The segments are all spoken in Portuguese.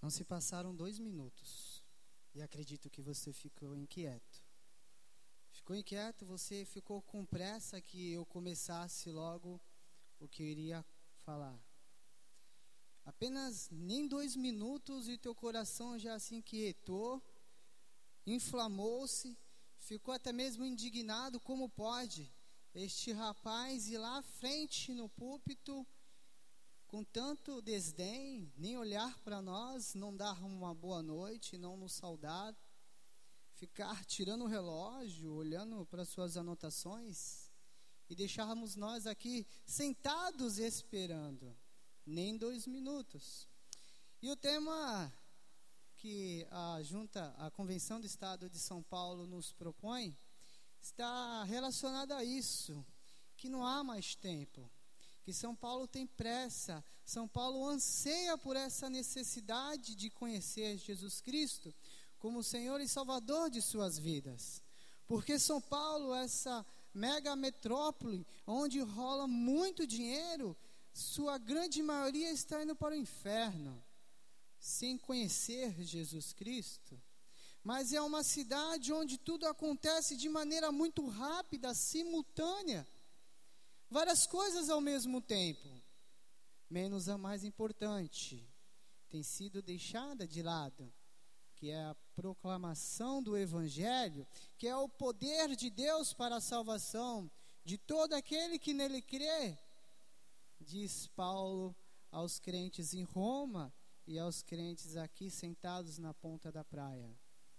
Não se passaram 2 minutos e acredito que você ficou inquieto. Ficou inquieto, você ficou com pressa que eu começasse logo o que eu iria falar. Apenas nem 2 minutos e teu coração já se inquietou, inflamou-se, ficou até mesmo indignado. Como pode este rapaz ir lá à frente no púlpito com tanto desdém, nem olhar para nós, não dar uma boa noite, não nos saudar, ficar tirando o relógio, olhando para suas anotações e deixarmos nós aqui sentados esperando, nem 2 minutos. E o tema que a Convenção do Estado de São Paulo nos propõe está relacionado a isso, que não há mais tempo, que São Paulo tem pressa, São Paulo anseia por essa necessidade de conhecer Jesus Cristo como Senhor e Salvador de suas vidas. Porque São Paulo, essa mega metrópole, onde rola muito dinheiro, sua grande maioria está indo para o inferno, sem conhecer Jesus Cristo. Mas é uma cidade onde tudo acontece de maneira muito rápida, simultânea. Várias coisas ao mesmo tempo, menos a mais importante, tem sido deixada de lado, que é a proclamação do Evangelho, que é o poder de Deus para a salvação de todo aquele que nele crê, diz Paulo aos crentes em Roma e aos crentes aqui sentados na ponta da praia.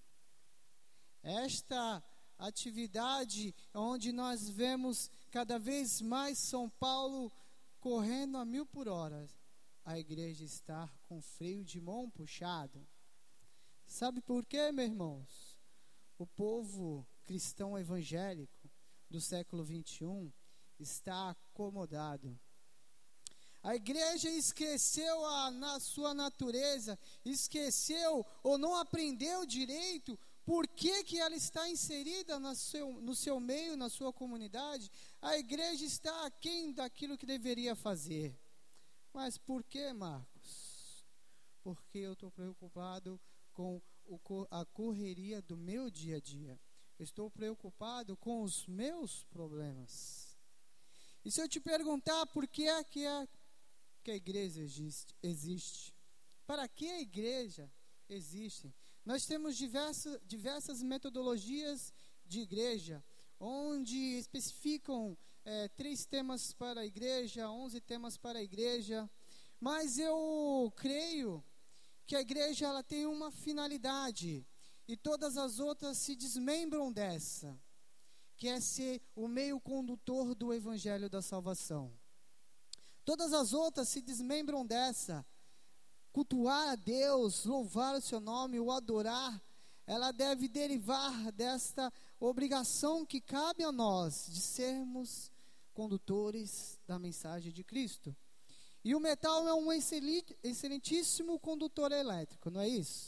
Esta atividade onde nós vemos cada vez mais São Paulo correndo a 1000 por hora, a igreja está com freio de mão puxado. Sabe por quê, meus irmãos? O povo cristão evangélico do século 21 está acomodado. A igreja esqueceu na sua natureza, esqueceu ou não aprendeu direito por que ela está inserida no seu meio, na sua comunidade. A igreja está aquém daquilo que deveria fazer. Mas por que, Marcos? Porque eu estou preocupado com a correria do meu dia a dia. Eu estou preocupado com os meus problemas. E se eu te perguntar por que é que a igreja existe? Para que a igreja existe? Nós temos diversas metodologias de igreja, onde especificam 3 temas para a igreja, 11 temas para a igreja. Mas eu creio que a igreja ela tem uma finalidade, e todas as outras se desmembram dessa, que é ser o meio condutor do evangelho da salvação. Todas as outras se desmembram dessa. Cultuar a Deus, louvar o seu nome, o adorar, ela deve derivar desta obrigação que cabe a nós de sermos condutores da mensagem de Cristo. E o metal é um excelentíssimo condutor elétrico, não é isso?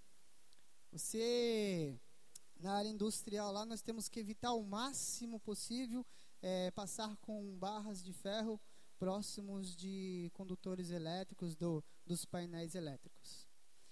Na área industrial lá, nós temos que evitar o máximo possível passar com barras de ferro próximos de condutores elétricos, dos painéis elétricos.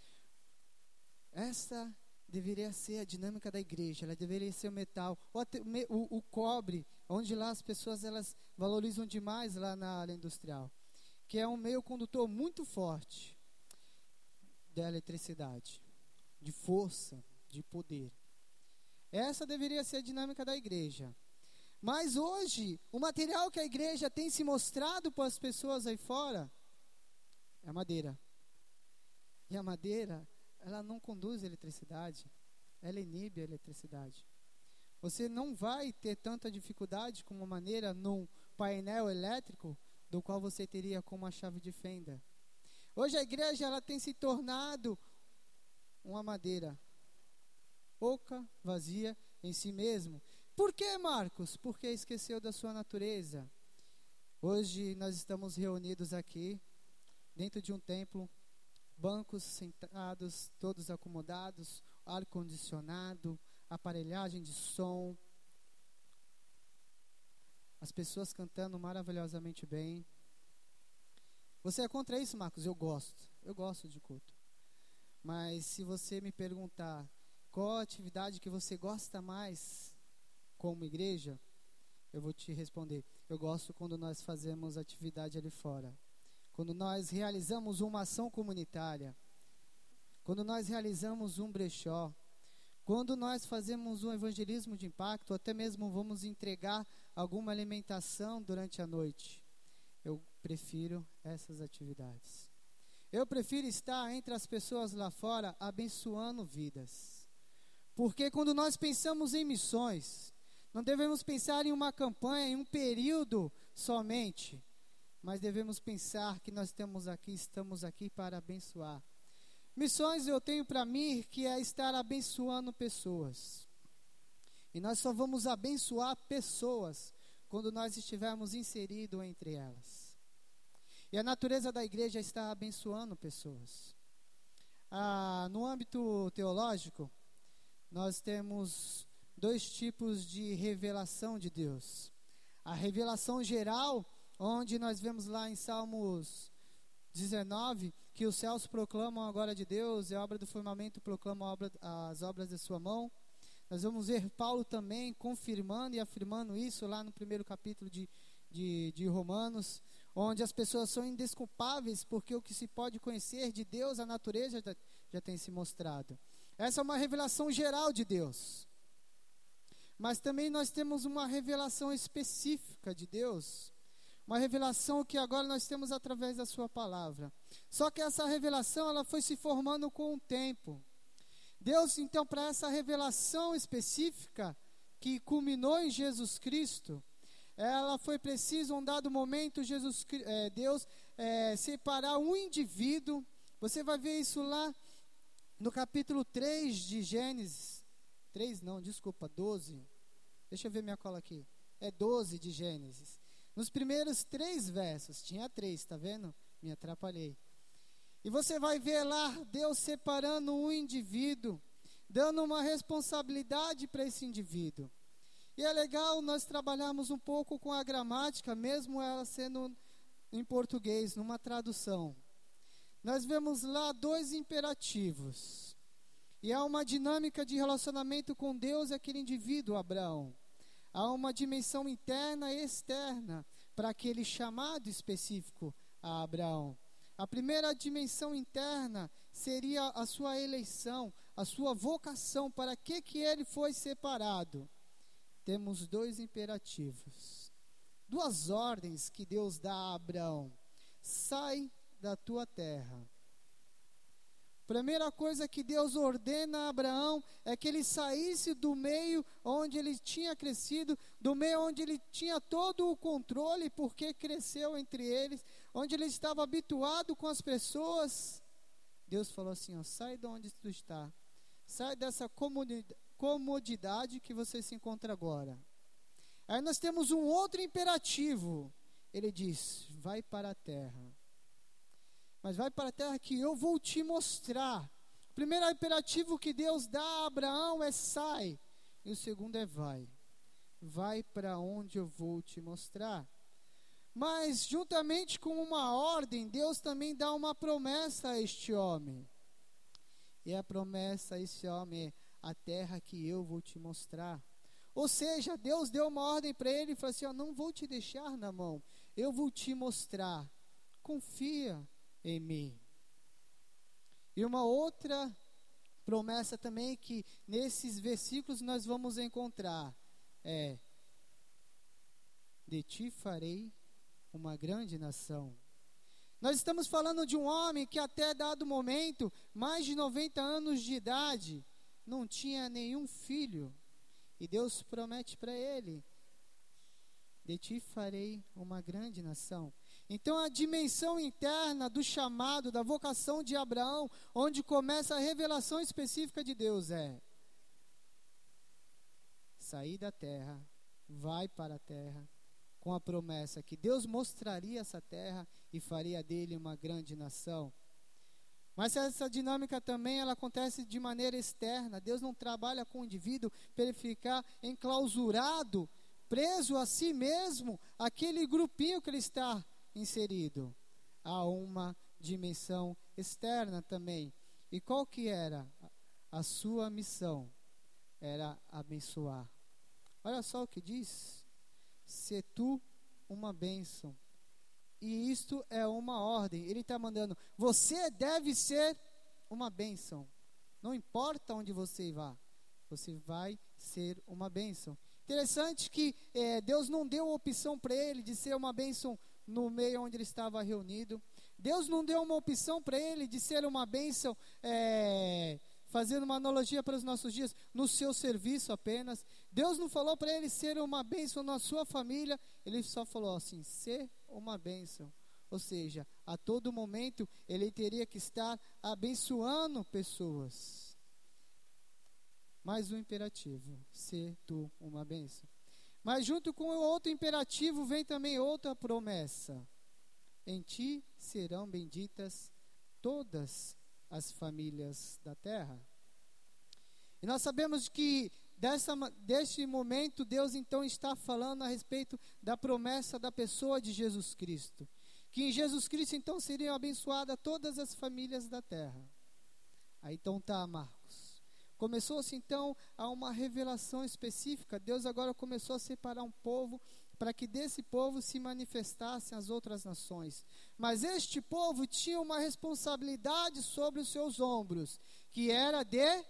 Essa deveria ser a dinâmica da igreja. Ela deveria ser o metal, ou até o cobre, onde lá as pessoas elas valorizam demais lá na área industrial, que é um meio condutor muito forte da eletricidade, de força, de poder. Essa deveria ser a dinâmica da igreja. Mas hoje, o material que a igreja tem se mostrado para as pessoas aí fora é a madeira. E a madeira, ela não conduz a eletricidade, ela inibe a eletricidade. Você não vai ter tanta dificuldade com uma maneira num painel elétrico do qual você teria com uma chave de fenda. Hoje a igreja ela tem se tornado uma madeira oca, vazia em si mesmo. Por que, Marcos? Porque esqueceu da sua natureza. Hoje nós estamos reunidos aqui, dentro de um templo, bancos sentados, todos acomodados, ar-condicionado, aparelhagem de som, as pessoas cantando maravilhosamente bem. Você é contra isso, Marcos? Eu gosto de culto. Mas se você me perguntar qual a atividade que você gosta mais como igreja, eu vou te responder: eu gosto quando nós fazemos atividade ali fora. Quando nós realizamos uma ação comunitária, quando nós realizamos um brechó, quando nós fazemos um evangelismo de impacto, ou até mesmo vamos entregar alguma alimentação durante a noite, eu prefiro essas atividades. Eu prefiro estar entre as pessoas lá fora abençoando vidas. Porque quando nós pensamos em missões, não devemos pensar em uma campanha, em um período somente, mas devemos pensar que nós estamos aqui para abençoar. Missões eu tenho para mim que é estar abençoando pessoas. E nós só vamos abençoar pessoas quando nós estivermos inseridos entre elas. E a natureza da igreja está abençoando pessoas. No âmbito teológico, nós temos 2 tipos de revelação de Deus. A revelação geral, onde nós vemos lá em Salmos 19, que os céus proclamam a glória de Deus, e a obra do firmamento proclama as obras de sua mão. Nós vamos ver Paulo também confirmando e afirmando isso lá no 1º capítulo de Romanos, onde as pessoas são indesculpáveis, porque o que se pode conhecer de Deus, a natureza já tem se mostrado. Essa é uma revelação geral de Deus. Mas também nós temos uma revelação específica de Deus, uma revelação que agora nós temos através da sua palavra. Só que essa revelação, ela foi se formando com o tempo. Deus, então, para essa revelação específica, que culminou em Jesus Cristo, ela foi preciso, um dado momento, Deus separar um indivíduo. Você vai ver isso lá no capítulo 3 de Gênesis. 12. Deixa eu ver minha cola aqui. 12 de Gênesis. Nos primeiros 3 versos, tinha 3, tá vendo? Me atrapalhei. E você vai ver lá Deus separando um indivíduo, dando uma responsabilidade para esse indivíduo. E é legal nós trabalharmos um pouco com a gramática, mesmo ela sendo em português, numa tradução. Nós vemos lá 2 imperativos. E há uma dinâmica de relacionamento com Deus e aquele indivíduo, Abraão. Há uma dimensão interna e externa para aquele chamado específico a Abraão. A primeira dimensão interna seria a sua eleição, a sua vocação, para que ele foi separado. Temos 2 imperativos, 2 ordens que Deus dá a Abraão: sai da tua terra. Primeira coisa que Deus ordena a Abraão é que ele saísse do meio onde ele tinha crescido, do meio onde ele tinha todo o controle, porque cresceu entre eles, onde ele estava habituado com as pessoas. Deus falou assim: sai de onde tu está, sai dessa comodidade que você se encontra agora. Aí nós temos um outro imperativo. Ele diz: vai para a terra. Mas vai para a terra que eu vou te mostrar. O primeiro imperativo que Deus dá a Abraão é sai. E o segundo é vai. Vai para onde eu vou te mostrar. Mas juntamente com uma ordem, Deus também dá uma promessa a este homem. E a promessa a esse homem é: a terra que eu vou te mostrar. Ou seja, Deus deu uma ordem para ele e falou assim: não vou te deixar na mão, eu vou te mostrar. Confia em mim. E uma outra promessa também que nesses versículos nós vamos encontrar é: de ti farei uma grande nação. Nós estamos falando de um homem que até dado momento, mais de 90 anos de idade, não tinha nenhum filho. E Deus promete para ele: de ti farei uma grande nação. Então a dimensão interna do chamado, da vocação de Abraão, onde começa a revelação específica de Deus é: sair da terra, vai para a terra, com a promessa que Deus mostraria essa terra e faria dele uma grande nação. Mas essa dinâmica também ela acontece de maneira externa. Deus não trabalha com o indivíduo para ele ficar enclausurado, preso a si mesmo, aquele grupinho que ele está inserido. Há uma dimensão externa também. E qual que era a sua missão? Era abençoar. Olha só o que diz: se tu uma bênção. E isto é uma ordem. Ele está mandando, você deve ser uma bênção. Não importa onde você vá, você vai ser uma bênção. Interessante que Deus não deu opção para ele de ser uma bênção no meio onde ele estava reunido. Deus não deu uma opção para ele de ser uma bênção, fazendo uma analogia para os nossos dias, no seu serviço apenas. Deus não falou para ele ser uma bênção na sua família. Ele só falou assim, ser uma bênção. Ou seja, a todo momento ele teria que estar abençoando pessoas. Mais um imperativo, ser tu uma bênção. Mas junto com o outro imperativo vem também outra promessa. Em ti serão benditas todas as famílias da terra. E nós sabemos que deste momento Deus então está falando a respeito da promessa da pessoa de Jesus Cristo. Que em Jesus Cristo então seriam abençoadas todas as famílias da terra. Aí então tá, Marcos. Começou-se então a uma revelação específica. Deus agora começou a separar um povo para que desse povo se manifestassem as outras nações. Mas este povo tinha uma responsabilidade sobre os seus ombros, que era de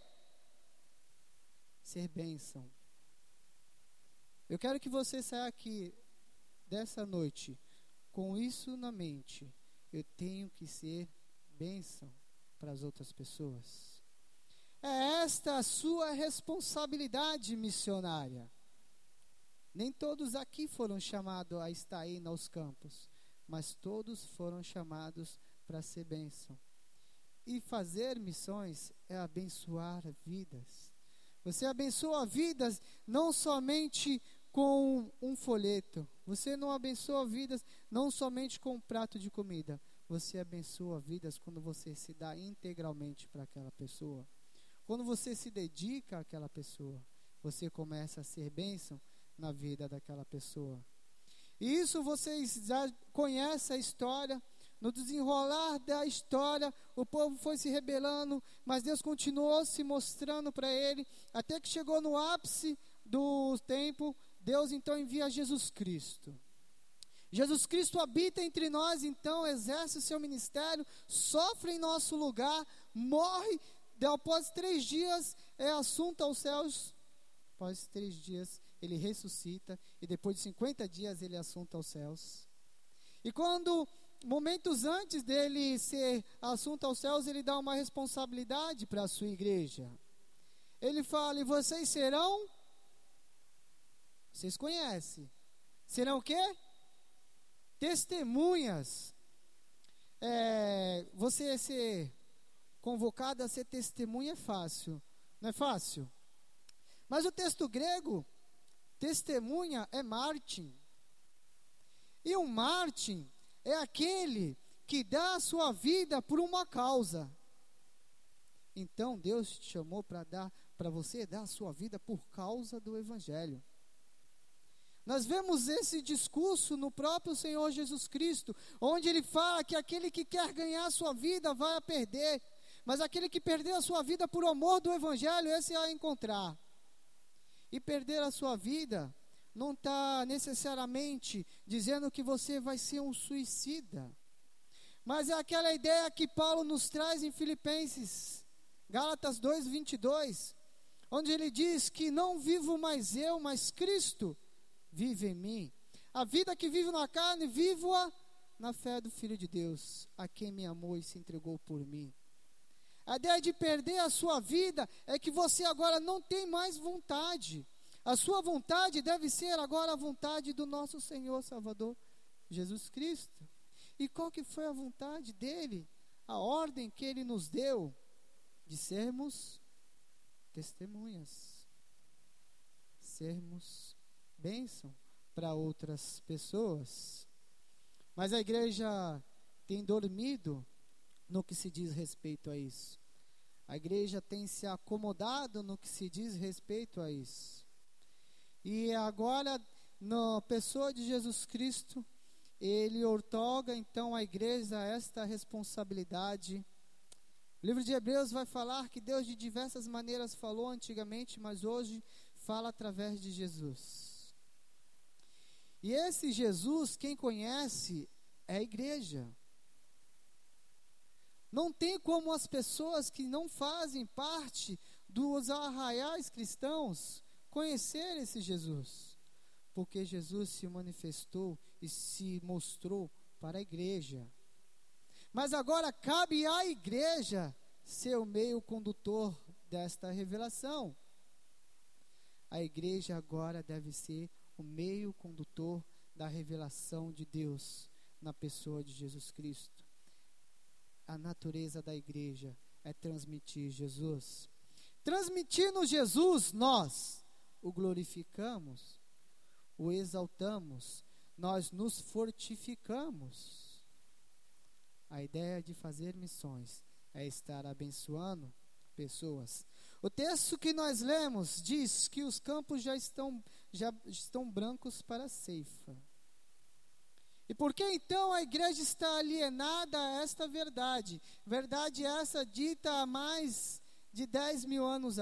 ser bênção. Eu quero que você saia aqui dessa noite com isso na mente. Eu tenho que ser bênção para as outras pessoas. É esta a sua responsabilidade missionária. Nem todos aqui foram chamados a estar aí nos campos, mas todos foram chamados para ser bênção. E fazer missões é abençoar vidas. Você abençoa vidas não somente com um folheto. Você não abençoa vidas não somente com um prato de comida. Você abençoa vidas quando você se dá integralmente para aquela pessoa. Quando você se dedica àquela pessoa, você começa a ser bênção na vida daquela pessoa. E isso vocês já conhecem a história. No desenrolar da história, o povo foi se rebelando, mas Deus continuou se mostrando para ele, até que chegou no ápice do tempo. Deus então envia Jesus Cristo. Jesus Cristo habita entre nós, então exerce o seu ministério, sofre em nosso lugar, morre. Após 3 dias é assunto aos céus. Após 3 dias ele ressuscita. E depois de 50 dias ele é assunto aos céus. E quando, momentos antes dele ser assunto aos céus, ele dá uma responsabilidade para a sua igreja. Ele fala, e vocês serão, vocês conhecem, serão o quê? Testemunhas. Você ser convocado a ser testemunha é fácil, não é fácil? Mas o texto grego, testemunha é mártir. E um mártir é aquele que dá a sua vida por uma causa. Então Deus te chamou para você dar a sua vida por causa do Evangelho. Nós vemos esse discurso no próprio Senhor Jesus Cristo, onde ele fala que aquele que quer ganhar a sua vida vai a perder. Mas aquele que perdeu a sua vida por amor do Evangelho, esse vai encontrar. E perder a sua vida não está necessariamente dizendo que você vai ser um suicida. Mas é aquela ideia que Paulo nos traz em Filipenses, Gálatas 2:22, onde ele diz que não vivo mais eu, mas Cristo vive em mim. A vida que vivo na carne, vivo-a na fé do Filho de Deus, a quem me amou e se entregou por mim. A ideia de perder a sua vida é que você agora não tem mais vontade. A sua vontade deve ser agora a vontade do nosso Senhor Salvador, Jesus Cristo. E qual que foi a vontade dele? A ordem que ele nos deu de sermos testemunhas. Sermos bênção para outras pessoas. Mas a igreja tem dormido no que se diz respeito a isso. A igreja tem se acomodado no que se diz respeito a isso. E agora, na pessoa de Jesus Cristo, ele outorga então à igreja esta responsabilidade. O livro de Hebreus vai falar que Deus de diversas maneiras falou antigamente, mas hoje fala através de Jesus. E esse Jesus, quem conhece, é a igreja. Não tem como as pessoas que não fazem parte dos arraiais cristãos conhecer esse Jesus, porque Jesus se manifestou e se mostrou para a igreja. Mas agora cabe à igreja ser o meio condutor desta revelação. A igreja agora deve ser o meio condutor da revelação de Deus na pessoa de Jesus Cristo. A natureza da igreja é transmitir Jesus. Transmitindo Jesus, nós o glorificamos, o exaltamos, nós nos fortificamos. A ideia de fazer missões é estar abençoando pessoas. O texto que nós lemos diz que os campos já estão brancos para a ceifa. E por que então a igreja está alienada a esta verdade? Verdade essa dita há mais de 2.000 anos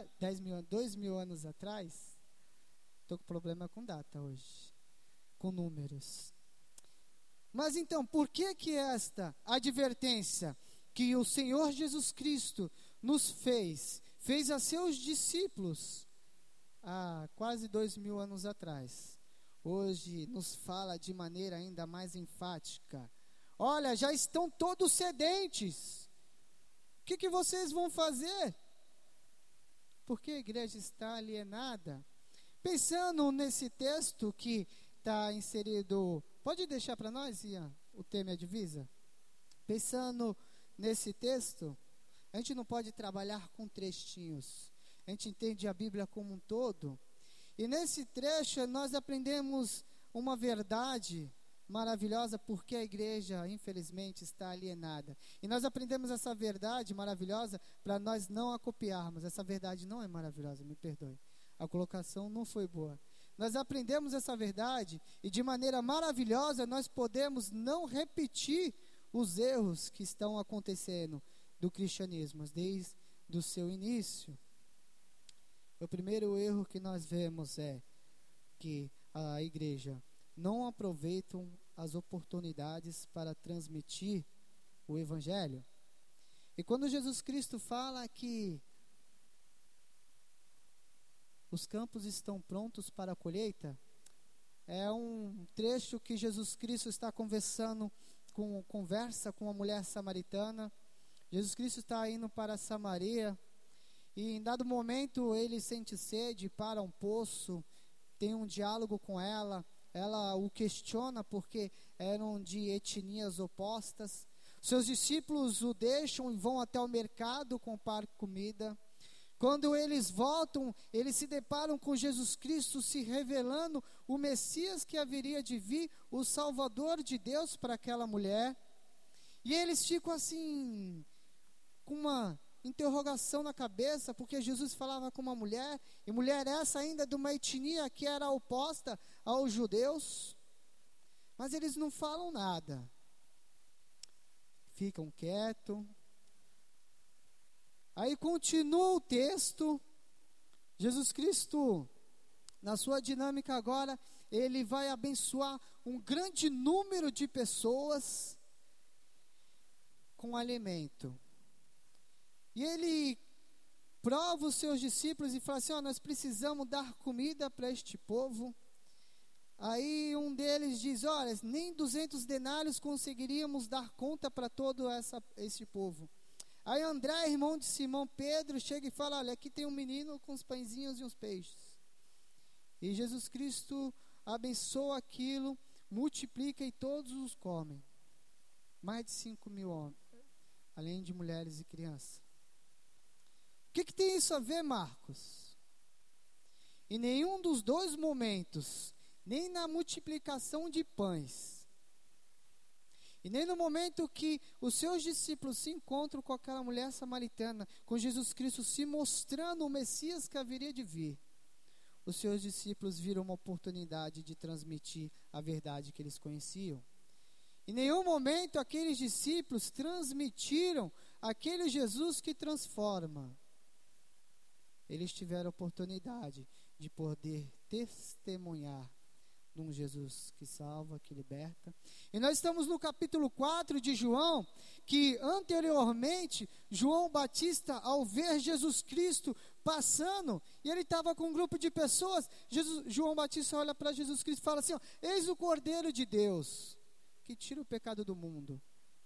atrás. Estou com problema com data hoje, com números. Mas então, por que esta advertência que o Senhor Jesus Cristo nos fez a seus discípulos há quase 2.000 anos atrás, hoje nos fala de maneira ainda mais enfática? Olha, já estão todos sedentes. O que vocês vão fazer? Porque a igreja está alienada. Pensando nesse texto que está inserido, pode deixar para nós, Ian, o tema e a divisa? Pensando nesse texto, a gente não pode trabalhar com trechinhos. A gente entende a Bíblia como um todo. E nesse trecho nós aprendemos uma verdade maravilhosa, porque a igreja, infelizmente, está alienada. E nós aprendemos essa verdade maravilhosa para nós não a copiarmos. Essa verdade não é maravilhosa, me perdoe. A colocação não foi boa. Nós aprendemos essa verdade e de maneira maravilhosa nós podemos não repetir os erros que estão acontecendo do cristianismo desde o seu início. O primeiro erro que nós vemos é que a igreja não aproveitam as oportunidades para transmitir o evangelho. E quando Jesus Cristo fala que os campos estão prontos para a colheita, é um trecho que Jesus Cristo está conversa com uma mulher samaritana. Jesus Cristo está indo para Samaria e em dado momento ele sente sede, para um poço, tem um diálogo com ela. Ela o questiona porque eram de etnias opostas. Seus discípulos o deixam e vão até o mercado comprar comida. Quando eles voltam, eles se deparam com Jesus Cristo se revelando o Messias que haveria de vir, o Salvador de Deus para aquela mulher. E eles ficam assim, com uma interrogação na cabeça, porque Jesus falava com uma mulher, e mulher essa ainda de uma etnia que era oposta aos judeus. Mas eles não falam nada. Ficam quietos. Aí continua o texto. Jesus Cristo, na sua dinâmica agora, ele vai abençoar um grande número de pessoas com alimento. E ele prova os seus discípulos e fala assim: nós precisamos dar comida para este povo. Aí um deles diz: olha, nem 200 denários conseguiríamos dar conta para todo esse povo. Aí André, irmão de Simão Pedro, chega e fala: olha, aqui tem um menino com uns pãezinhos e uns peixes. E Jesus Cristo abençoa aquilo, multiplica e todos os comem. Mais de 5.000 homens, além de mulheres e crianças. O que tem isso a ver, Marcos? Em nenhum dos dois momentos, nem na multiplicação de pães, e nem no momento que os seus discípulos se encontram com aquela mulher samaritana, com Jesus Cristo se mostrando o Messias que haveria de vir, os seus discípulos viram uma oportunidade de transmitir a verdade que eles conheciam. Em nenhum momento aqueles discípulos transmitiram aquele Jesus que transforma. Eles tiveram a oportunidade de poder testemunhar de um Jesus que salva, que liberta. E nós estamos no capítulo 4 de João, que anteriormente, João Batista, ao ver Jesus Cristo passando, e ele estava com um grupo de pessoas, João Batista olha para Jesus Cristo e fala assim, ó, eis o Cordeiro de Deus, que tira o pecado do mundo.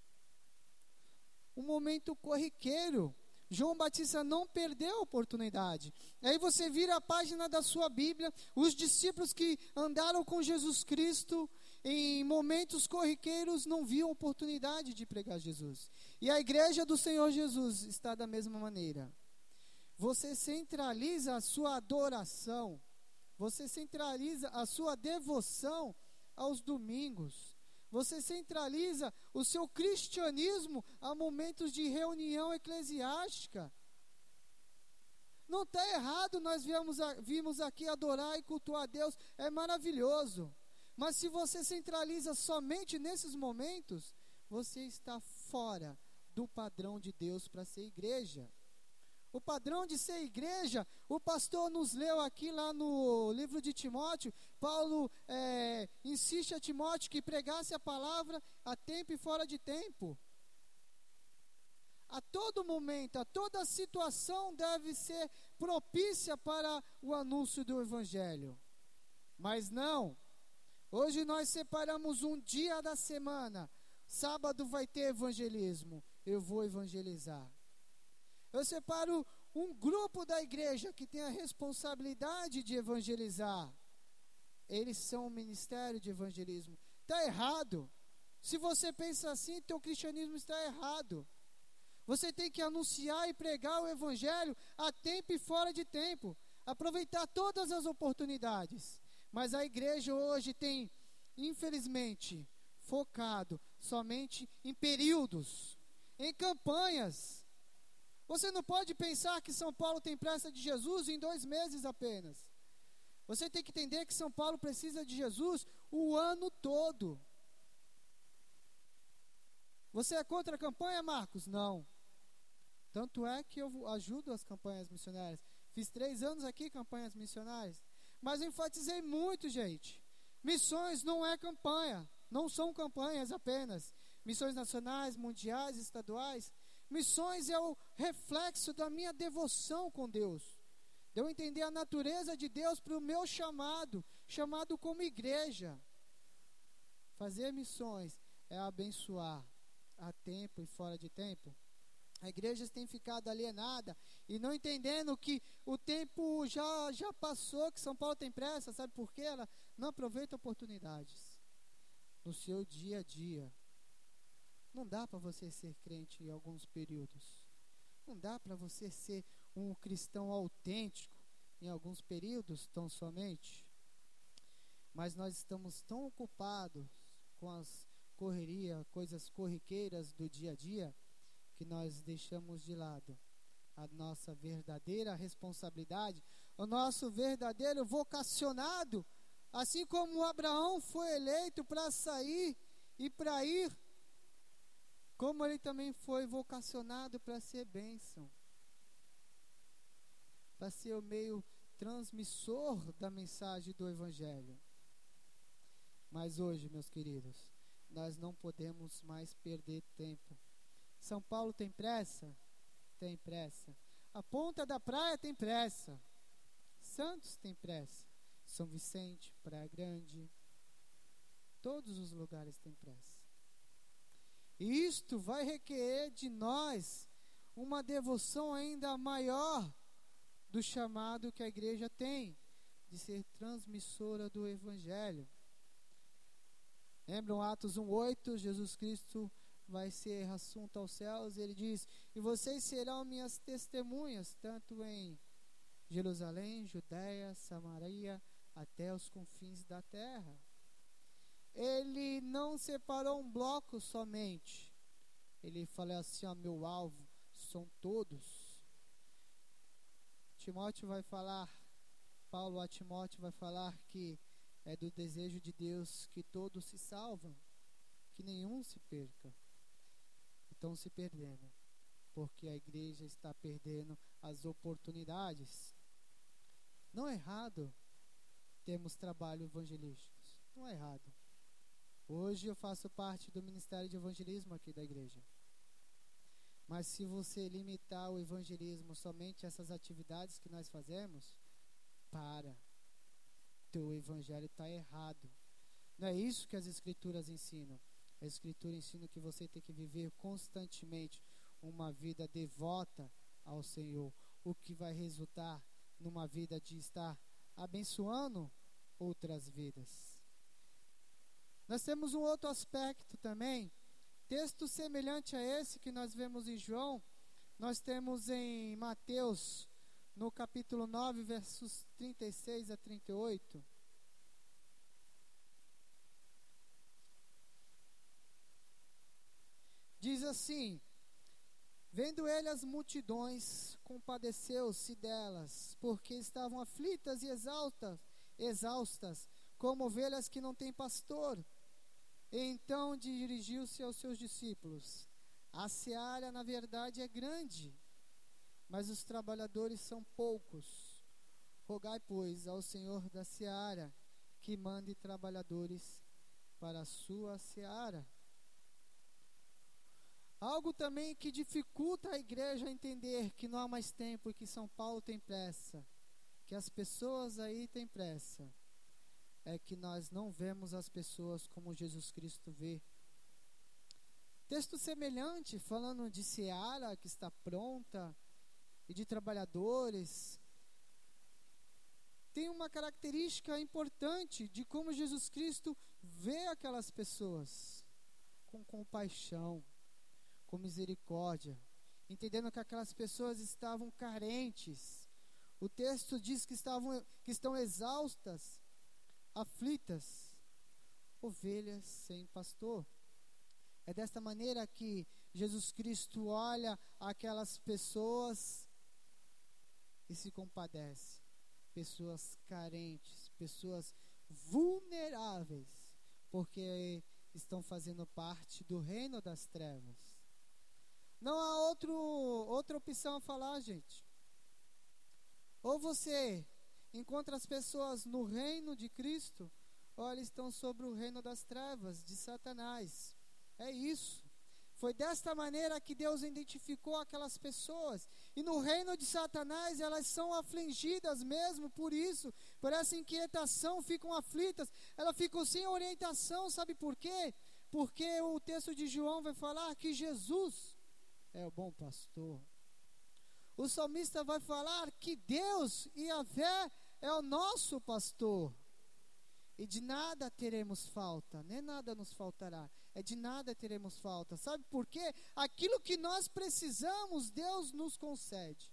Um momento corriqueiro. João Batista não perdeu a oportunidade. Aí você vira a página da sua Bíblia, os discípulos que andaram com Jesus Cristo em momentos corriqueiros não viam oportunidade de pregar Jesus. E a igreja do Senhor Jesus está da mesma maneira. Você centraliza a sua adoração, você centraliza a sua devoção aos domingos. Você centraliza o seu cristianismo a momentos de reunião eclesiástica. Não está errado, nós vimos aqui adorar e cultuar a Deus, é maravilhoso. Mas se você centraliza somente nesses momentos, você está fora do padrão de Deus para ser igreja. O padrão de ser igreja, o pastor nos leu aqui lá no livro de Timóteo. Paulo insiste a Timóteo que pregasse a palavra a tempo e fora de tempo. A todo momento, a toda situação deve ser propícia para o anúncio do evangelho. Mas não, hoje nós separamos um dia da semana. Sábado vai ter evangelismo, eu vou evangelizar. Eu separo um grupo da igreja que tem a responsabilidade de evangelizar. Eles são o ministério de evangelismo. Está errado. Se você pensa assim, teu cristianismo está errado. Você tem que anunciar e pregar o evangelho a tempo e fora de tempo. Aproveitar todas as oportunidades. Mas a igreja hoje tem, infelizmente, focado somente em períodos, em campanhas. Você não pode pensar que São Paulo tem pressa de Jesus em 2 meses apenas. Você tem que entender que São Paulo precisa de Jesus o ano todo. Você é contra a campanha, Marcos? Não. Tanto é que eu ajudo as campanhas missionárias. Fiz 3 anos aqui campanhas missionárias. Mas eu enfatizei muito, gente. Missões não é campanha. Não são campanhas apenas. Missões nacionais, mundiais, estaduais. Missões é o reflexo da minha devoção com Deus. De eu entender a natureza de Deus para o meu chamado como igreja. Fazer missões é abençoar a tempo e fora de tempo. A igreja tem ficado alienada e não entendendo que o tempo já passou, que São Paulo tem pressa, sabe por quê? Ela não aproveita oportunidades no seu dia a dia. Não dá para você ser crente em alguns períodos. Não dá para você ser um cristão autêntico em alguns períodos tão somente. Mas nós estamos tão ocupados com as coisas corriqueiras do dia a dia, que nós deixamos de lado a nossa verdadeira responsabilidade, o nosso verdadeiro vocacionado, assim como Abraão foi eleito para sair e para ir, como ele também foi vocacionado para ser bênção, para ser o meio transmissor da mensagem do Evangelho. Mas hoje, meus queridos, nós não podemos mais perder tempo. São Paulo tem pressa? Tem pressa. A Ponta da Praia tem pressa. Santos tem pressa. São Vicente, Praia Grande, todos os lugares têm pressa. E isto vai requerer de nós uma devoção ainda maior do chamado que a igreja tem, de ser transmissora do Evangelho. Lembram Atos 1:8, Jesus Cristo vai ser assunto aos céus, ele diz: e vocês serão minhas testemunhas, tanto em Jerusalém, Judéia, Samaria, até os confins da terra. Ele não separou um bloco somente. Ele falou assim: ó, meu alvo são todos. Timóteo vai falar, Paulo a Timóteo vai falar que é do desejo de Deus que todos se salvam, que nenhum se perca. Estão se perdendo. porque a igreja está perdendo as oportunidades. Não é errado termos trabalho evangelísticos, não é errado. Hoje eu faço parte do Ministério de Evangelismo aqui da igreja. Mas se você limitar o evangelismo somente a essas atividades que nós fazemos, teu evangelho está errado. Não é isso que as escrituras ensinam. A escritura ensina que você tem que viver constantemente uma vida devota ao Senhor, o que vai resultar numa vida de estar abençoando outras vidas. Nós temos um outro aspecto também, texto semelhante a esse que nós vemos em João, nós temos em Mateus, no capítulo 9, versos 36 a 38. Diz assim: vendo ele as multidões, compadeceu-se delas, porque estavam aflitas e exaustas, como ovelhas que não têm pastor. E então dirigiu-se aos seus discípulos: a seara, na verdade, é grande, mas os trabalhadores são poucos. Rogai, pois, ao Senhor da seara que mande trabalhadores para a sua seara. Algo também que dificulta a igreja a entender que não há mais tempo e que São Paulo tem pressa, que as pessoas aí têm pressa, é que nós não vemos as pessoas como Jesus Cristo vê. Texto semelhante, falando de seara que está pronta e de trabalhadores, tem uma característica importante de como Jesus Cristo vê aquelas pessoas, com compaixão, com misericórdia, entendendo que aquelas pessoas estavam carentes. O texto diz que estão exaustas, aflitas, ovelhas sem pastor. É desta maneira que Jesus Cristo olha aquelas pessoas e se compadece. Pessoas carentes, pessoas vulneráveis, porque estão fazendo parte do reino das trevas. Não há outra opção a falar, gente. Ou você encontra as pessoas no reino de Cristo, ou elas estão sobre o reino das trevas, de Satanás. É isso. Foi desta maneira que Deus identificou aquelas pessoas. E no reino de Satanás elas são afligidas mesmo por isso. Por essa inquietação ficam aflitas. Elas ficam sem orientação, sabe por quê? Porque o texto de João vai falar que Jesus é o bom pastor. O salmista vai falar que Deus, Yahvé, é o nosso pastor. E de nada teremos falta, nem nada nos faltará. De nada teremos falta. Sabe por quê? Aquilo que nós precisamos, Deus nos concede.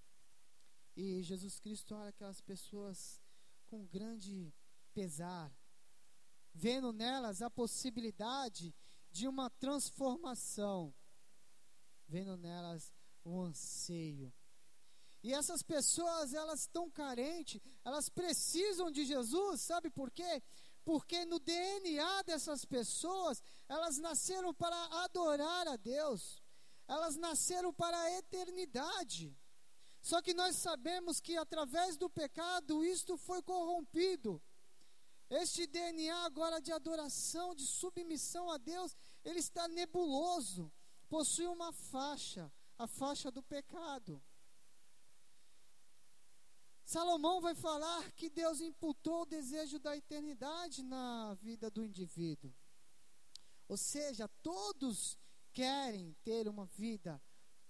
E Jesus Cristo olha aquelas pessoas com grande pesar, vendo nelas a possibilidade de uma transformação, vendo nelas o anseio. E essas pessoas, elas estão carentes, elas precisam de Jesus, sabe por quê? Porque no DNA dessas pessoas, elas nasceram para adorar a Deus, elas nasceram para a eternidade. Só que nós sabemos que através do pecado, isto foi corrompido. Este DNA agora de adoração, de submissão a Deus, ele está nebuloso, possui uma faixa, a faixa do pecado. Salomão vai falar que Deus imputou o desejo da eternidade na vida do indivíduo. Ou seja, todos querem ter uma vida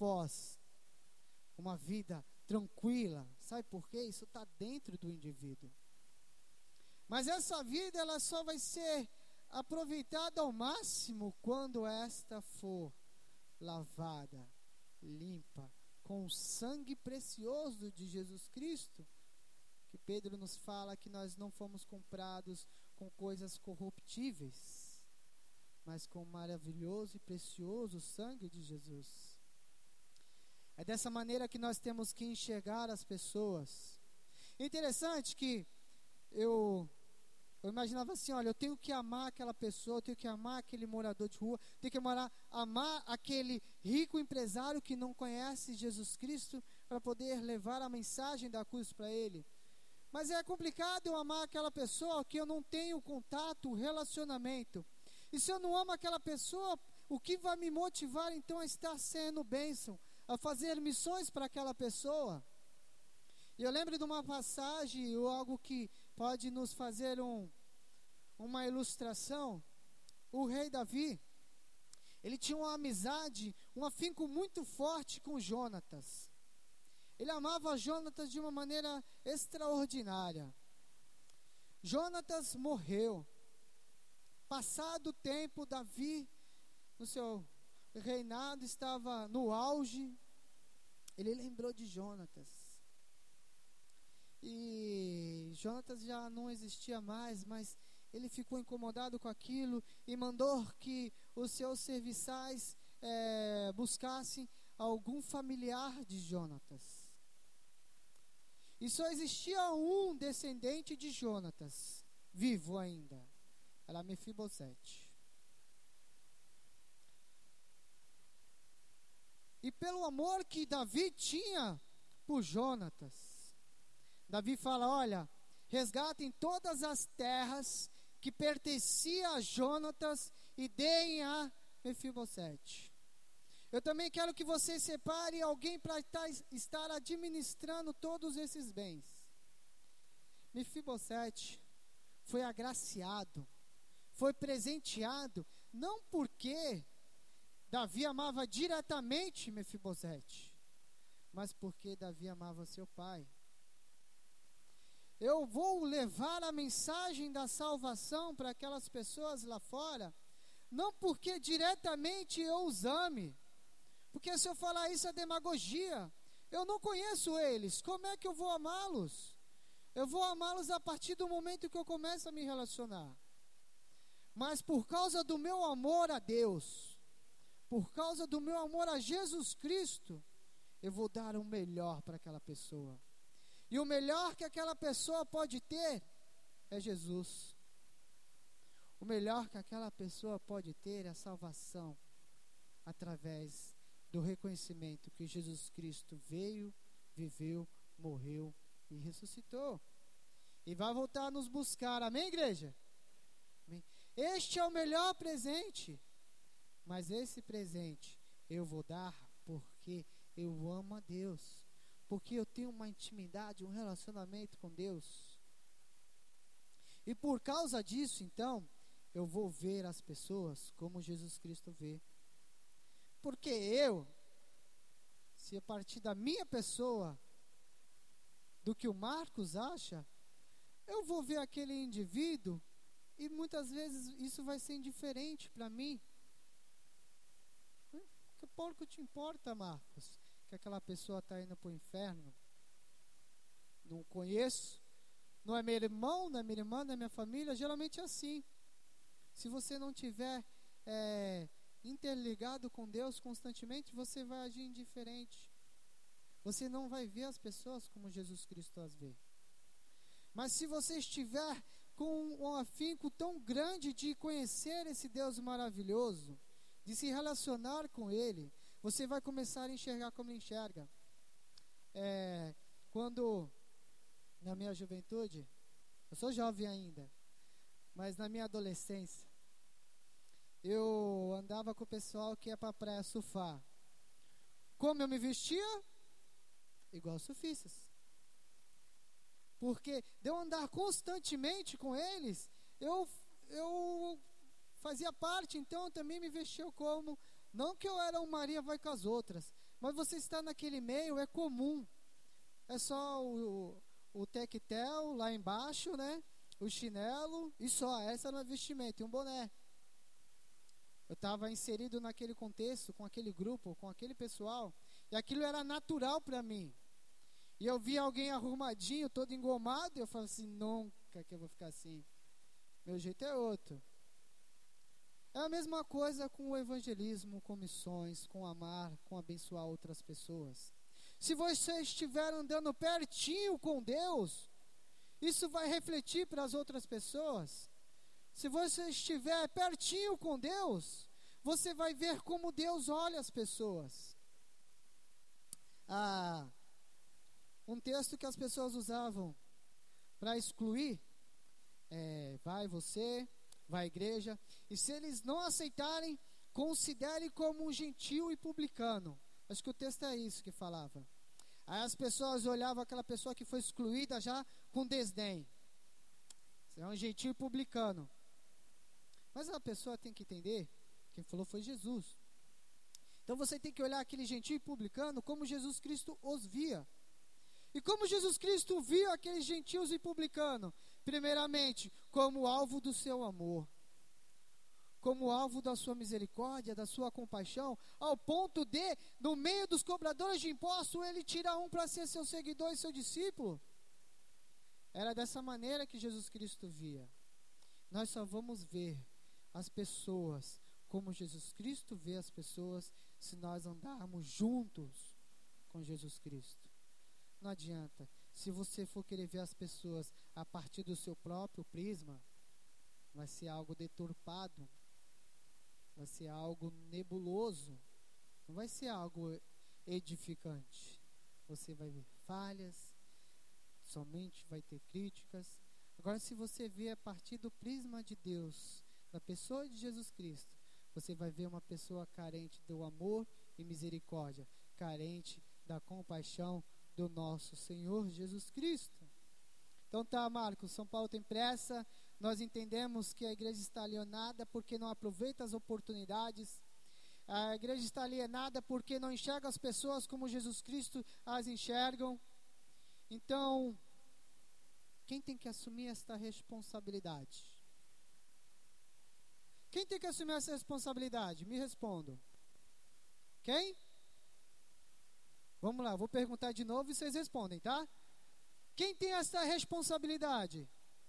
uma vida tranquila. Sabe por quê? Isso está dentro do indivíduo. Mas essa vida, ela só vai ser aproveitada ao máximo quando esta for lavada, limpa, com o sangue precioso de Jesus Cristo, que Pedro nos fala que nós não fomos comprados com coisas corruptíveis, mas com o maravilhoso e precioso sangue de Jesus. É dessa maneira que nós temos que enxergar as pessoas. Interessante que eu Eu imaginava assim, olha, eu tenho que amar aquela pessoa, eu tenho que amar aquele morador de rua, eu tenho que amar aquele rico empresário que não conhece Jesus Cristo para poder levar a mensagem da cruz para ele. Mas é complicado eu amar aquela pessoa que eu não tenho contato, relacionamento. E se eu não amo aquela pessoa, o que vai me motivar então a estar sendo bênção, a fazer missões para aquela pessoa? E eu lembro de uma passagem, ou algo que pode nos fazer uma ilustração. O rei Davi, ele tinha uma amizade, um afinco muito forte com Jonatas. Ele amava Jonatas de uma maneira extraordinária. Jonatas morreu. Passado o tempo, Davi, no seu reinado, estava no auge. Ele lembrou de Jonatas. E Jonatas já não existia mais, mas ele ficou incomodado com aquilo e mandou que os seus serviçais buscassem algum familiar de Jonatas. E só existia um descendente de Jonatas, vivo ainda. Era Mefibosete. E pelo amor que Davi tinha por Jonatas, Davi fala, olha, resgatem todas as terras que pertenciam a Jonatas e deem a Mefibosete. Eu também quero que você separe alguém para estar administrando todos esses bens. Mefibosete foi agraciado, foi presenteado, não porque Davi amava diretamente Mefibosete, mas porque Davi amava seu pai. Eu vou levar a mensagem da salvação para aquelas pessoas lá fora, não porque diretamente eu os ame, porque se eu falar isso é demagogia. Eu não conheço eles, como é que eu vou amá-los? Eu vou amá-los a partir do momento que eu começo a me relacionar. Mas por causa do meu amor a Deus, por causa do meu amor a Jesus Cristo, eu vou dar o melhor para aquela pessoa. E o melhor que aquela pessoa pode ter é Jesus. O melhor que aquela pessoa pode ter é a salvação através do reconhecimento que Jesus Cristo veio, viveu, morreu e ressuscitou. E vai voltar a nos buscar. Amém, igreja? Amém. Este é o melhor presente. Mas esse presente eu vou dar porque eu amo a Deus. Porque eu tenho uma intimidade, um relacionamento com Deus. E por causa disso, então, eu vou ver as pessoas como Jesus Cristo vê. Porque se a partir da minha pessoa, do que o Marcos acha, eu vou ver aquele indivíduo e muitas vezes isso vai ser indiferente para mim. Que pouco te importa, Marcos, que aquela pessoa está indo para o inferno? Não conheço, não é meu irmão, não é minha irmã, não é minha família. Geralmente é assim. Se você não tiver interligado com Deus constantemente, você vai agir indiferente. Você não vai ver as pessoas como Jesus Cristo as vê. Mas se você estiver com um afinco tão grande de conhecer esse Deus maravilhoso, de se relacionar com Ele, você vai começar a enxergar como Ele enxerga. Quando, na minha juventude, eu sou jovem ainda, mas na minha adolescência, eu andava com o pessoal que ia para a praia surfar. Como eu me vestia? Igual surfistas. Porque de eu andar constantemente com eles, eu fazia parte, então eu também me vestia como, não que eu era um Maria vai com as outras, mas você está naquele meio, é comum. É só o tectel lá embaixo, né? O chinelo e só, essa era o vestimento, e um boné. Eu estava inserido naquele contexto, com aquele grupo, com aquele pessoal, e aquilo era natural para mim. E eu via alguém arrumadinho, todo engomado, e eu falava assim, nunca que eu vou ficar assim. Meu jeito é outro. É a mesma coisa com o evangelismo, com missões, com amar, com abençoar outras pessoas. Se você estiver andando pertinho com Deus, isso vai refletir para as outras pessoas. Se você estiver pertinho com Deus, você vai ver como Deus olha as pessoas. Um texto que as pessoas usavam para excluir vai você, vai a igreja, e se eles não aceitarem, considere como um gentio e publicano. Acho que o texto é isso que falava. Aí as pessoas olhavam aquela pessoa que foi excluída já com desdém. É um gentio e publicano. Mas a pessoa tem que entender, quem falou foi Jesus. Então você tem que olhar aquele gentio e publicano como Jesus Cristo os via. E como Jesus Cristo via aqueles gentios e publicanos? Primeiramente, como alvo do seu amor, como alvo da sua misericórdia, da sua compaixão, ao ponto de, no meio dos cobradores de impostos, ele tira um para ser seu seguidor e seu discípulo. Era dessa maneira que Jesus Cristo via. Nós só vamos ver as pessoas como Jesus Cristo vê as pessoas se nós andarmos juntos com Jesus Cristo. Não adianta. Se você for querer ver as pessoas a partir do seu próprio prisma, vai ser algo deturpado, vai ser algo nebuloso, não vai ser algo edificante. Você vai ver falhas, somente vai ter críticas. Agora, se você vê a partir do prisma de Deus, da pessoa de Jesus Cristo, você vai ver uma pessoa carente do amor e misericórdia, carente da compaixão do nosso Senhor Jesus Cristo. Então tá, Marcos, São Paulo tem pressa. Nós entendemos que a igreja está alienada porque não aproveita as oportunidades. A igreja está alienada porque não enxerga as pessoas como Jesus Cristo as enxergam. Então, quem tem que assumir esta responsabilidade? Quem tem que assumir essa responsabilidade? Me respondam. Quem? Vamos lá, vou perguntar de novo e vocês respondem, tá? Quem tem essa responsabilidade?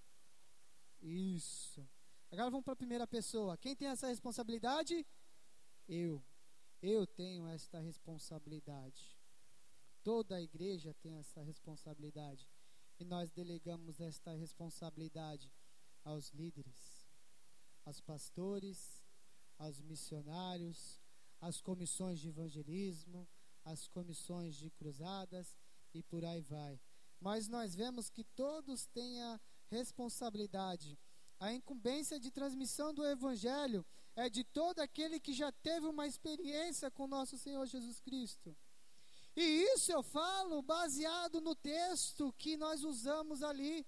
Isso. Agora vamos para a primeira pessoa. Quem tem essa responsabilidade? Eu. Eu tenho esta responsabilidade. Toda a igreja tem essa responsabilidade. E nós delegamos esta responsabilidade aos líderes, aos pastores, aos missionários, às comissões de evangelismo, às comissões de cruzadas e por aí vai. Mas nós vemos que todos têm a responsabilidade. A incumbência de transmissão do evangelho é de todo aquele que já teve uma experiência com nosso Senhor Jesus Cristo. E isso eu falo baseado no texto que nós usamos ali.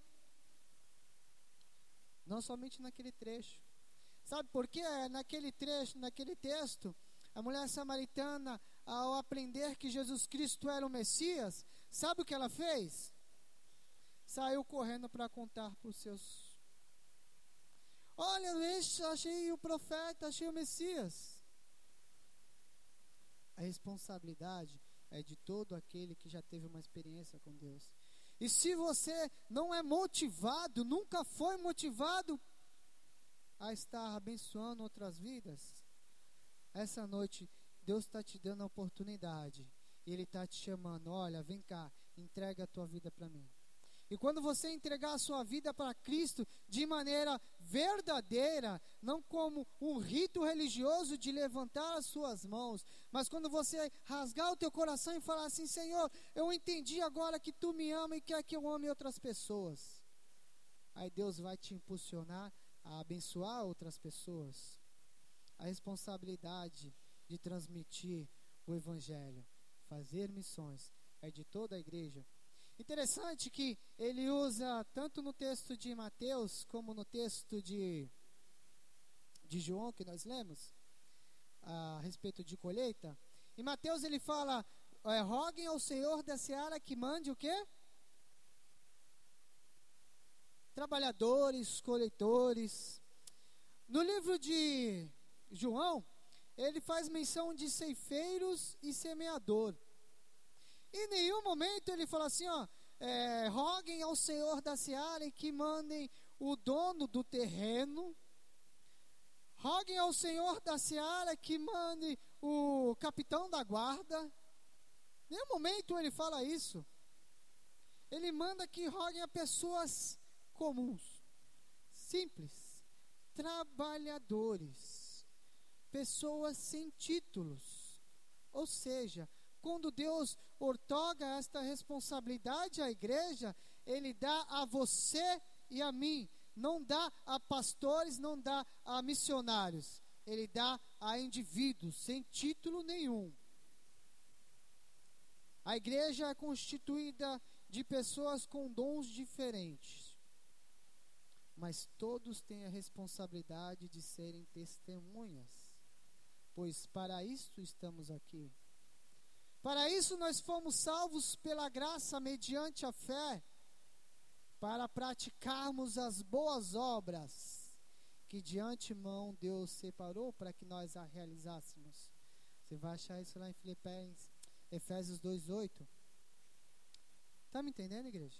Não somente naquele trecho. Sabe por quê? Naquele trecho, naquele texto, a mulher samaritana, ao aprender que Jesus Cristo era o Messias, sabe o que ela fez? Saiu correndo para contar para os seus. Olha, achei o profeta, achei o Messias. A responsabilidade é de todo aquele que já teve uma experiência com Deus. E se você não é motivado, nunca foi motivado a estar abençoando outras vidas, essa noite Deus está te dando a oportunidade. E Ele está te chamando, olha, vem cá, entrega a tua vida para mim. E quando você entregar a sua vida para Cristo de maneira verdadeira, não como um rito religioso de levantar as suas mãos, mas quando você rasgar o teu coração e falar assim, Senhor, eu entendi agora que Tu me ama e quer que eu ame outras pessoas. Aí Deus vai te impulsionar a abençoar outras pessoas. A responsabilidade de transmitir o Evangelho, fazer missões, é de toda a igreja. Interessante que ele usa tanto no texto de Mateus como no texto de João que nós lemos a respeito de colheita. Em Mateus ele fala, roguem ao Senhor da seara que mande o quê? Trabalhadores, coletores. No livro de João, ele faz menção de ceifeiros e semeador. Em nenhum momento ele fala assim, roguem ao Senhor da seara e que mandem o dono do terreno. Roguem ao Senhor da seara que mande o capitão da guarda. Em nenhum momento ele fala isso. Ele manda que roguem a pessoas comuns, simples, trabalhadores, pessoas sem títulos. Ou seja, quando Deus outorga esta responsabilidade à igreja, Ele dá a você e a mim. Não dá a pastores, não dá a missionários. Ele dá a indivíduos sem título nenhum. A igreja é constituída de pessoas com dons diferentes, mas todos têm a responsabilidade de serem testemunhas, pois para isso estamos aqui. Para isso nós fomos salvos pela graça mediante a fé, para praticarmos as boas obras que de antemão Deus separou para que nós a realizássemos. Você vai achar isso lá em Efésios 2:8. Está me entendendo, igreja?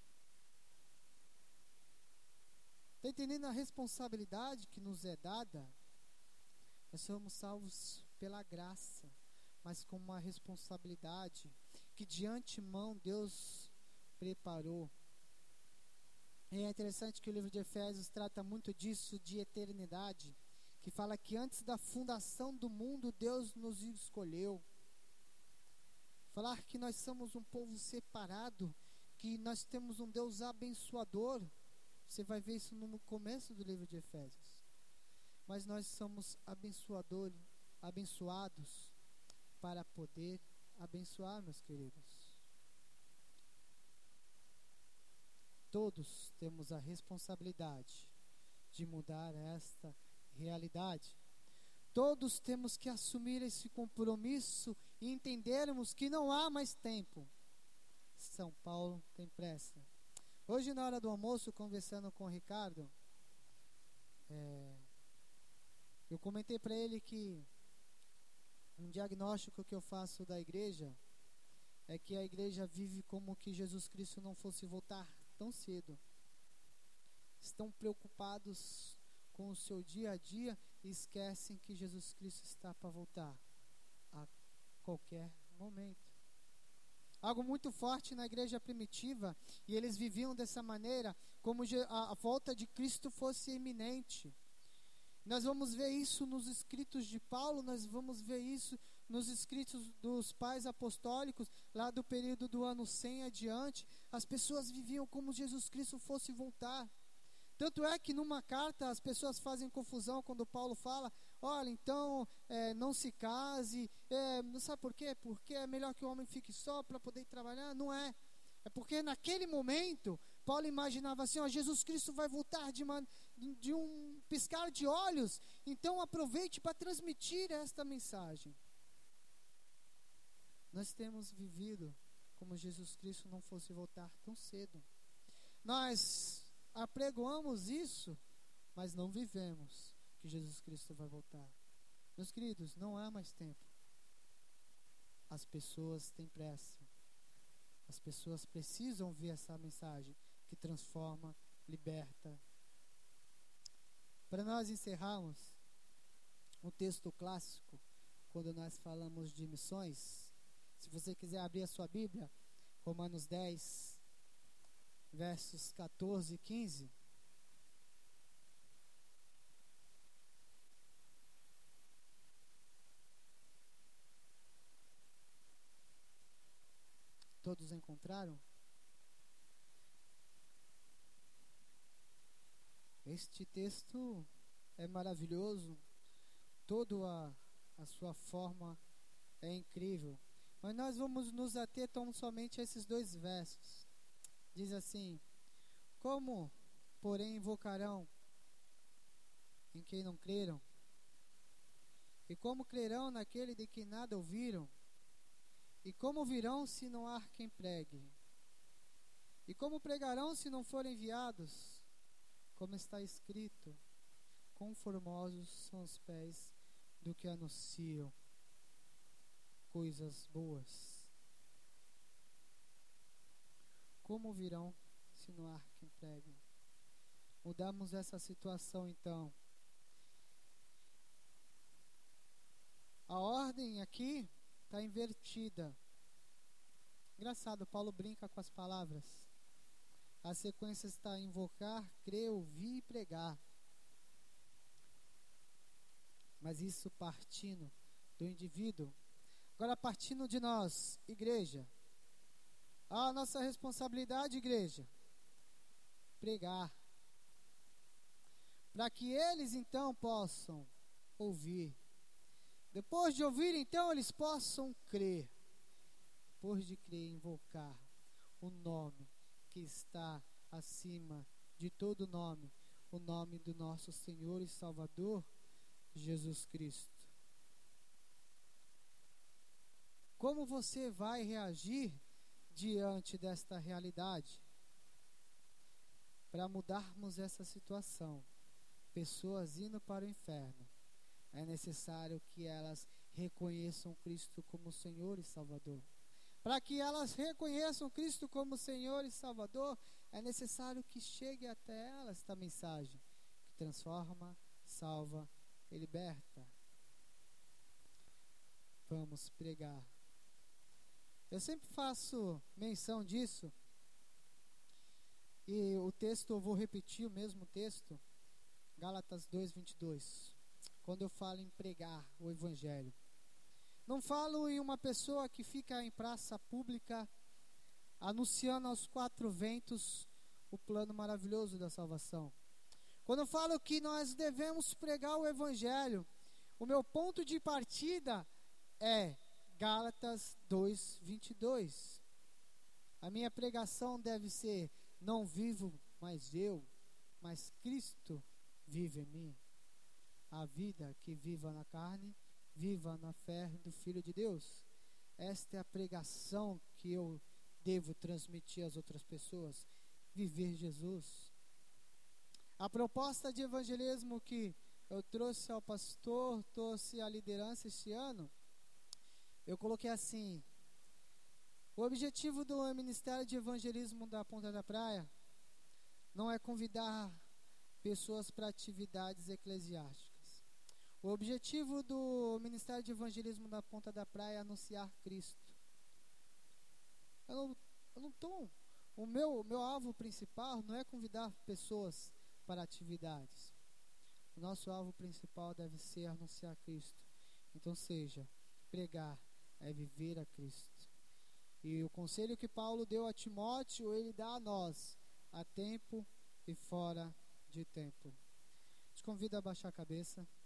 Está entendendo a responsabilidade que nos é dada? Nós somos salvos pela graça, mas com uma responsabilidade que de antemão Deus preparou. E é interessante que o livro de Efésios trata muito disso, de eternidade, que fala que antes da fundação do mundo Deus nos escolheu. Falar que nós somos um povo separado, que nós temos um Deus abençoador. Você vai ver isso no começo do livro de Efésios. Mas nós somos abençoados para poder abençoar, meus queridos. Todos temos a responsabilidade de mudar esta realidade. Todos temos que assumir esse compromisso e entendermos que não há mais tempo. São Paulo tem pressa. Hoje, na hora do almoço, conversando com o Ricardo, eu comentei para ele que um diagnóstico que eu faço da igreja é que a igreja vive como que Jesus Cristo não fosse voltar tão cedo. Estão preocupados com o seu dia a dia e esquecem que Jesus Cristo está para voltar a qualquer momento. Algo muito forte na igreja primitiva, e eles viviam dessa maneira, como a volta de Cristo fosse iminente. Nós vamos ver isso nos escritos de Paulo, nós vamos ver isso nos escritos dos pais apostólicos, lá do período do ano 100 adiante. As pessoas viviam como Jesus Cristo fosse voltar. Tanto é que numa carta as pessoas fazem confusão quando Paulo fala: olha, então não se case, não sabe por quê? Porque é melhor que o homem fique só para poder trabalhar. Não é. É porque naquele momento Paulo imaginava assim: ó, Jesus Cristo vai voltar de um piscar de olhos, então aproveite para transmitir esta mensagem. Nós temos vivido como Jesus Cristo não fosse voltar tão cedo. Nós apregoamos isso, mas não vivemos que Jesus Cristo vai voltar. Meus queridos, não há mais tempo. As pessoas têm pressa. As pessoas precisam ouvir essa mensagem que transforma, liberta. Para nós encerrarmos, um texto clássico, quando nós falamos de missões, se você quiser abrir a sua Bíblia, Romanos 10, versos 14 e 15. Todos encontraram? Este texto é maravilhoso, toda a sua forma é incrível. Mas nós vamos nos ater tão somente a esses dois versos. Diz assim: como, porém, invocarão em quem não creram? E como crerão naquele de quem nada ouviram? E como virão se não há quem pregue? E como pregarão se não forem enviados? Como está escrito: quão formosos são os pés do que anunciam coisas boas. Como virão se não há quem pregue? Mudamos essa situação então. A ordem aqui está invertida. Engraçado, Paulo brinca com as palavras. A sequência está invocar, crer, ouvir e pregar. Mas isso partindo do indivíduo. Agora partindo de nós, igreja. A nossa responsabilidade, igreja, pregar. Para que eles então possam ouvir. Depois de ouvir, então, eles possam crer. Depois de crer, invocar o nome que está acima de todo nome, o nome do nosso Senhor e Salvador, Jesus Cristo. Como você vai reagir diante desta realidade? Para mudarmos essa situação, pessoas indo para o inferno, é necessário que elas reconheçam Cristo como Senhor e Salvador. Para que elas reconheçam Cristo como Senhor e Salvador, é necessário que chegue até elas esta mensagem que transforma, salva e liberta. Vamos pregar. Eu sempre faço menção disso, e o texto, eu vou repetir o mesmo texto, Gálatas 2:22, quando eu falo em pregar o Evangelho. Não falo em uma pessoa que fica em praça pública anunciando aos quatro ventos o plano maravilhoso da salvação. Quando eu falo que nós devemos pregar o Evangelho, o meu ponto de partida é Gálatas 2:22. A minha pregação deve ser: não vivo mais eu, mas Cristo vive em mim. A vida que viva na carne, viva na fé do Filho de Deus. Esta é a pregação que eu devo transmitir às outras pessoas. Viver Jesus. A proposta de evangelismo que eu trouxe ao pastor, trouxe à liderança este ano, eu coloquei assim: o objetivo do Ministério de Evangelismo da Ponta da Praia não é convidar pessoas para atividades eclesiásticas. O objetivo do Ministério de Evangelismo da Ponta da Praia é anunciar Cristo. O meu alvo principal não é convidar pessoas para atividades. O nosso alvo principal deve ser anunciar Cristo. Então, seja, pregar é viver a Cristo. E o conselho que Paulo deu a Timóteo, ele dá a nós, a tempo e fora de tempo. Te convido a baixar a cabeça.